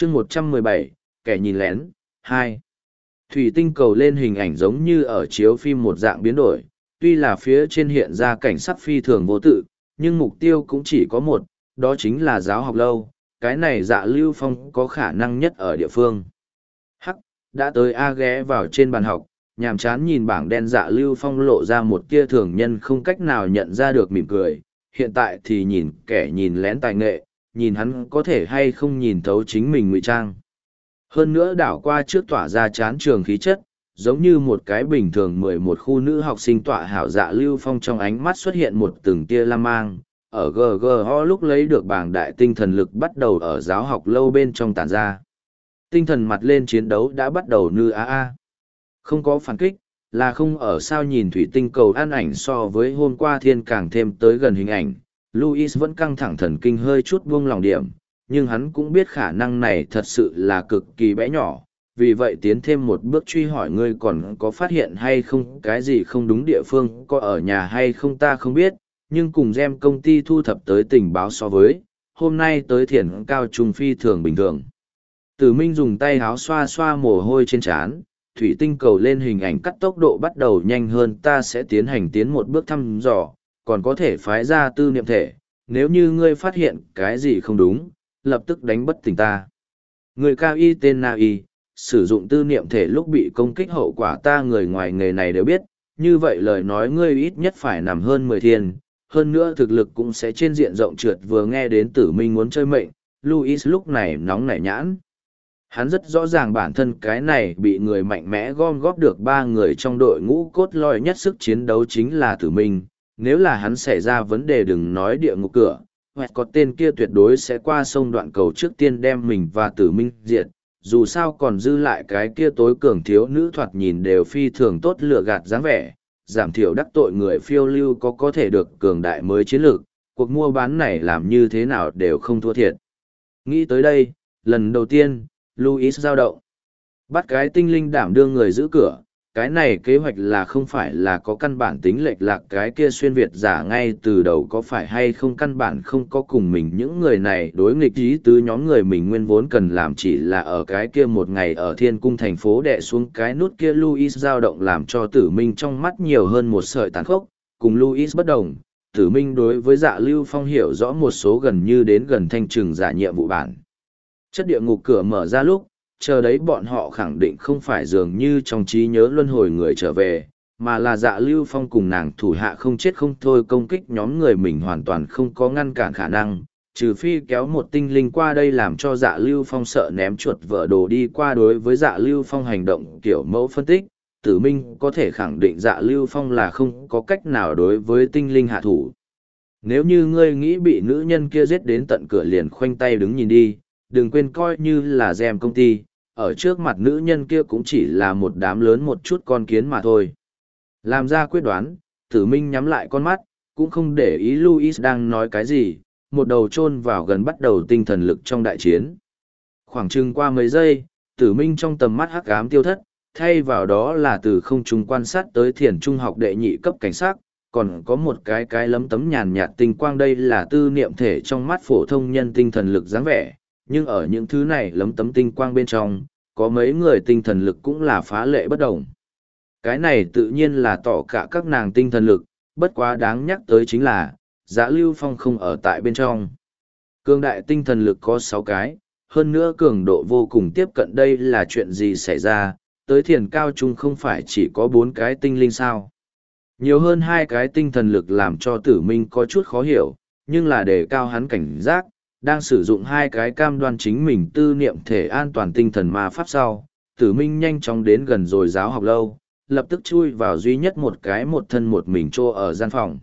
chương 117, kẻ nhìn lén, 2. Thủy tinh cầu lên hình ảnh giống như ở chiếu phim một dạng biến đổi, tuy là phía trên hiện ra cảnh sắc phi thường vô tự, nhưng mục tiêu cũng chỉ có một, đó chính là giáo học lâu, cái này Dạ Lưu Phong có khả năng nhất ở địa phương. Hắc, đã tới A ghé vào trên bàn học, nhàm chán nhìn bảng đen. Dạ Lưu Phong lộ ra một tia thường nhân không cách nào nhận ra được mỉm cười, hiện tại thì nhìn kẻ nhìn lén tài nghệ, nhìn hắn có thể hay không nhìn thấu chính mình ngụy trang. Hơn nữa đảo qua trước tỏa ra chán trường khí chất, giống như một cái bình thường 11 khu nữ học sinh tỏa hảo. Dạ Lưu Phong trong ánh mắt xuất hiện một từng tia lam mang, ở GGO lúc lấy được bảng đại tinh thần lực bắt đầu ở giáo học lâu bên trong tản ra. Tinh thần mặt lên chiến đấu đã bắt đầu nư a. Không có phản kích, là không ở sao nhìn thủy tinh cầu an ảnh so với hôm qua thiên càng thêm tới gần hình ảnh. Louis vẫn căng thẳng thần kinh hơi chút buông lòng điểm, nhưng hắn cũng biết khả năng này thật sự là cực kỳ bé nhỏ, vì vậy tiến thêm một bước truy hỏi ngươi còn có phát hiện hay không cái gì không đúng địa phương, có ở nhà hay không ta không biết, nhưng cùng gem công ty thu thập tới tình báo so với, hôm nay tới thiền cao trung phi thường bình thường. Tử Minh dùng tay áo xoa xoa mồ hôi trên trán, thủy tinh cầu lên hình ảnh cắt tốc độ bắt đầu nhanh hơn, ta sẽ tiến một bước thăm dò, còn có thể phái ra tư niệm thể, nếu như ngươi phát hiện cái gì không đúng, lập tức đánh bất tỉnh ta. Người cao y tên Na Y, sử dụng tư niệm thể lúc bị công kích hậu quả ta người ngoài nghề này đều biết, như vậy lời nói ngươi ít nhất phải nằm hơn 10 thiên, hơn nữa thực lực cũng sẽ trên diện rộng trượt. Vừa nghe đến Tử Minh muốn chơi mệnh, Louis lúc này nóng nảy nhãn. Hắn rất rõ ràng bản thân cái này bị người mạnh mẽ gom góp được 3 người trong đội ngũ cốt lõi nhất sức chiến đấu chính là Tử Minh, nếu là hắn xảy ra vấn đề đừng nói địa ngục cửa, hoặc có tên kia tuyệt đối sẽ qua sông đoạn cầu trước tiên đem mình và Tử Minh diệt, dù sao còn dư lại cái kia tối cường thiếu nữ thoạt nhìn đều phi thường tốt lựa gạt dáng vẻ, giảm thiểu đắc tội người phiêu lưu có thể được cường đại mới chiến lược, cuộc mua bán này làm như thế nào đều không thua thiệt. Nghĩ tới đây, lần đầu tiên, Louis dao động. Bắt cái tinh linh đảm đương người giữ cửa, cái này kế hoạch là không phải là có căn bản tính lệch lạc, cái kia xuyên Việt giả ngay từ đầu có phải hay không căn bản không có cùng mình những người này đối nghịch ý tứ, nhóm người mình nguyên vốn cần làm chỉ là ở cái kia một ngày ở thiên cung thành phố đè xuống cái nút kia. Louis dao động làm cho Tử Minh trong mắt nhiều hơn một sợi tàn khốc, cùng Louis bất đồng. Tử Minh đối với Dạ Lưu Phong hiểu rõ một số gần như đến gần thanh trừng giả nhiệm vụ bản chất. Địa ngục cửa mở ra lúc, chờ đấy bọn họ khẳng định không phải dường như trong trí nhớ luân hồi người trở về, mà là Dạ Lưu Phong cùng nàng thủ hạ không chết không thôi công kích nhóm người mình hoàn toàn không có ngăn cản khả năng, trừ phi kéo một tinh linh qua đây làm cho Dạ Lưu Phong sợ ném chuột vỡ đồ đi qua. Đối với Dạ Lưu Phong hành động kiểu mẫu phân tích, Tử Minh có thể khẳng định Dạ Lưu Phong là không có cách nào đối với tinh linh hạ thủ. Nếu như ngươi nghĩ bị nữ nhân kia giết đến tận cửa liền khoanh tay đứng nhìn đi, đừng quên coi như là gem công ty, ở trước mặt nữ nhân kia cũng chỉ là một đám lớn một chút con kiến mà thôi. Làm ra quyết đoán, Tử Minh nhắm lại con mắt, cũng không để ý Louis đang nói cái gì, một đầu chôn vào gần bắt đầu tinh thần lực trong đại chiến. Khoảng chừng qua mấy giây, Tử Minh trong tầm mắt hắc ám tiêu thất, thay vào đó là từ không trung quan sát tới thiền trung học đệ nhị cấp cảnh sát, còn có một cái lấm tấm nhàn nhạt tinh quang. Đây là tư niệm thể trong mắt phổ thông nhân tinh thần lực dáng vẻ, nhưng ở những thứ này lấm tấm tinh quang bên trong, có mấy người tinh thần lực cũng là phá lệ bất đồng. Cái này tự nhiên là tỏ cả các nàng tinh thần lực, bất quá đáng nhắc tới chính là, Dạ Lưu Phong không ở tại bên trong. Cường đại tinh thần lực có 6 cái, hơn nữa cường độ vô cùng tiếp cận. Đây là chuyện gì xảy ra, tới thiền cao trung không phải chỉ có 4 cái tinh linh sao? Nhiều hơn 2 cái tinh thần lực làm cho Tử Minh có chút khó hiểu, nhưng là để cao hắn cảnh giác, đang sử dụng 2 cái cam đoan chính mình tư niệm thể an toàn tinh thần ma pháp sau, Tử Minh nhanh chóng đến gần rồi giáo học lâu, lập tức chui vào duy nhất một cái một thân một mình trô ở gian phòng.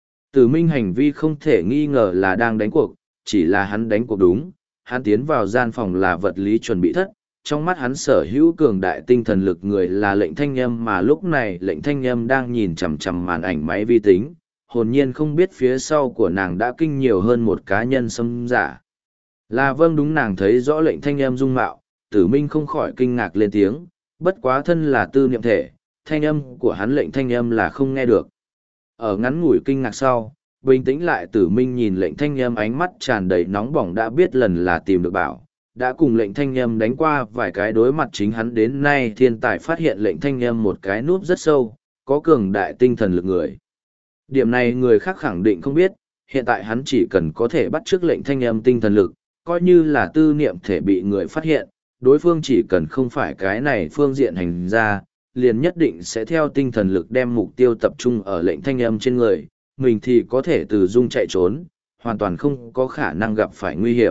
Tử Minh hành vi không thể nghi ngờ là đang đánh cuộc, chỉ là hắn đánh cuộc đúng, hắn tiến vào gian phòng là vật lý chuẩn bị thất, trong mắt hắn sở hữu cường đại tinh thần lực người là Lệnh Thanh Âm, mà lúc này Lệnh Thanh Âm đang nhìn chằm chằm màn ảnh máy vi tính, hồn nhiên không biết phía sau của nàng đã kinh nhiều hơn một cá nhân xâm giả. Là vâng, đúng, nàng thấy rõ Lệnh Thanh Âm dung mạo, Tử Minh không khỏi kinh ngạc lên tiếng, bất quá thân là tư niệm thể, thanh âm của hắn Lệnh Thanh Âm là không nghe được. Ở ngắn ngủi kinh ngạc sau, bình tĩnh lại, Tử Minh nhìn Lệnh Thanh Âm ánh mắt tràn đầy nóng bỏng, đã biết lần là tìm được bảo, đã cùng lệnh thanh âm đánh qua vài cái đối mặt chính hắn đến nay thiên tài phát hiện lệnh thanh âm một cái núp rất sâu, có cường đại tinh thần lực người. Điểm này người khác khẳng định không biết, hiện tại hắn chỉ cần có thể bắt chước lệnh thanh âm tinh thần lực, coi như là tư niệm thể bị người phát hiện, đối phương chỉ cần không phải cái này phương diện hành ra, liền nhất định sẽ theo tinh thần lực đem mục tiêu tập trung ở lệnh thanh âm trên người, mình thì có thể từ dung chạy trốn, hoàn toàn không có khả năng gặp phải nguy hiểm.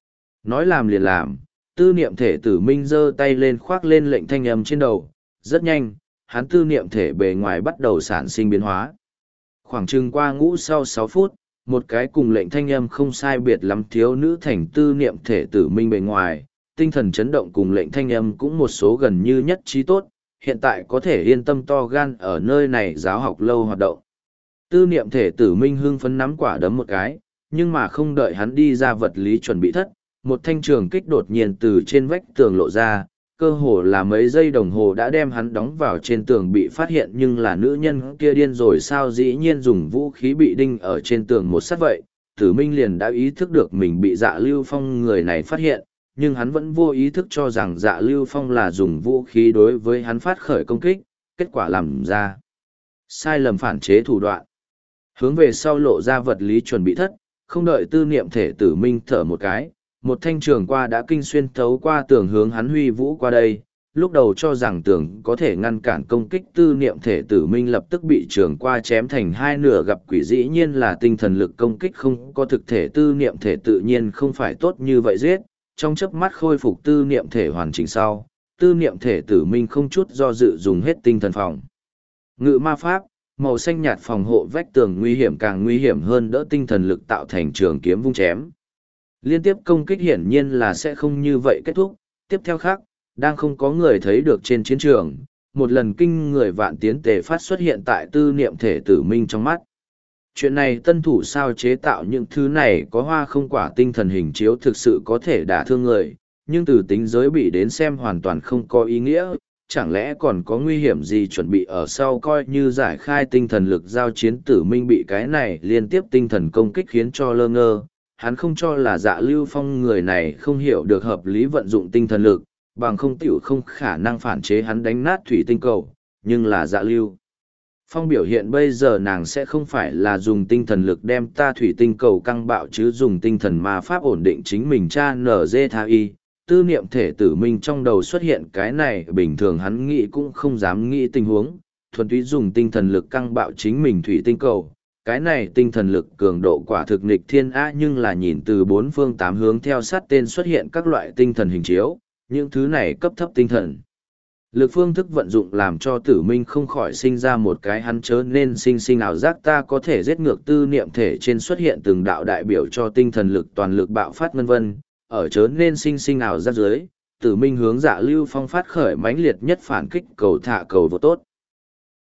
Nói làm liền làm, tư niệm thể tử minh giơ tay lên khoác lên lệnh thanh âm trên đầu, rất nhanh, hắn tư niệm thể bề ngoài bắt đầu sản sinh biến hóa. Khoảng chừng qua ngũ sau 6 phút, một cái cùng lệnh thanh âm không sai biệt lắm thiếu nữ thành tư niệm thể tử minh bề ngoài, tinh thần chấn động cùng lệnh thanh âm cũng một số gần như nhất trí tốt, hiện tại có thể yên tâm to gan ở nơi này giáo học lâu hoạt động. Tư niệm thể tử minh hưng phấn nắm quả đấm một cái, nhưng mà không đợi hắn đi ra vật lý chuẩn bị thất, một thanh trường kích đột nhiên từ trên vách tường lộ ra, cơ hồ là mấy giây đồng hồ đã đem hắn đóng vào trên tường bị phát hiện, nhưng là nữ nhân kia điên rồi sao dĩ nhiên dùng vũ khí bị đinh ở trên tường một sát vậy. Tử Minh liền đã ý thức được mình bị Dạ Lưu Phong người này phát hiện, nhưng hắn vẫn vô ý thức cho rằng Dạ Lưu Phong là dùng vũ khí đối với hắn phát khởi công kích, kết quả làm ra sai lầm phản chế thủ đoạn. Hướng về sau lộ ra vật lý chuẩn bị thất, không đợi tư niệm thể Tử Minh thở một cái, một thanh trường qua đã kinh xuyên thấu qua tường hướng hắn huy vũ qua đây, lúc đầu cho rằng tường có thể ngăn cản công kích tư niệm thể Tử Minh lập tức bị trường qua chém thành hai nửa, gặp quỷ dĩ nhiên là tinh thần lực công kích không có thực thể tư niệm thể tự nhiên không phải tốt như vậy giết, trong chớp mắt khôi phục tư niệm thể hoàn chỉnh sau, tư niệm thể Tử Minh không chút do dự dùng hết tinh thần phòng ngự ma pháp, màu xanh nhạt phòng hộ vách tường nguy hiểm càng nguy hiểm hơn đỡ tinh thần lực tạo thành trường kiếm vung chém. Liên tiếp công kích hiển nhiên là sẽ không như vậy kết thúc, tiếp theo khác, đang không có người thấy được trên chiến trường, một lần kinh người vạn tiến tề phát xuất hiện tại tư niệm thể Tử Minh trong mắt. Chuyện này tân thủ sao chế tạo những thứ này có hoa không quả tinh thần hình chiếu thực sự có thể đả thương người, nhưng từ tính giới bị đến xem hoàn toàn không có ý nghĩa, chẳng lẽ còn có nguy hiểm gì chuẩn bị ở sau coi như giải khai tinh thần lực giao chiến. Tử Minh bị cái này liên tiếp tinh thần công kích khiến cho lơ ngơ, hắn không cho là Dạ Lưu Phong người này không hiểu được hợp lý vận dụng tinh thần lực, bằng không tiểu không khả năng phản chế hắn đánh nát thủy tinh cầu, nhưng là Dạ Lưu Phong biểu hiện bây giờ nàng sẽ không phải là dùng tinh thần lực đem ta thủy tinh cầu căng bạo chứ dùng tinh thần ma pháp ổn định chính mình cha nở dê tha y. Tư niệm thể Tử Minh trong đầu xuất hiện cái này bình thường hắn nghĩ cũng không dám nghĩ tình huống, thuần túy dùng tinh thần lực căng bạo chính mình thủy tinh cầu. Cái này tinh thần lực cường độ quả thực nghịch thiên á, nhưng là nhìn từ bốn phương tám hướng theo sát tên xuất hiện các loại tinh thần hình chiếu, những thứ này cấp thấp tinh thần lực phương thức vận dụng làm cho Tử Minh không khỏi sinh ra một cái hắn chớ nên sinh ảo giác ta có thể giết ngược tư niệm thể trên xuất hiện từng đạo đại biểu cho tinh thần lực toàn lực bạo phát vân vân, ở chớ nên sinh ảo giác dưới, Tử Minh hướng Dạ Lưu Phong phát khởi mãnh liệt nhất phản kích cầu thả cầu vô tốt.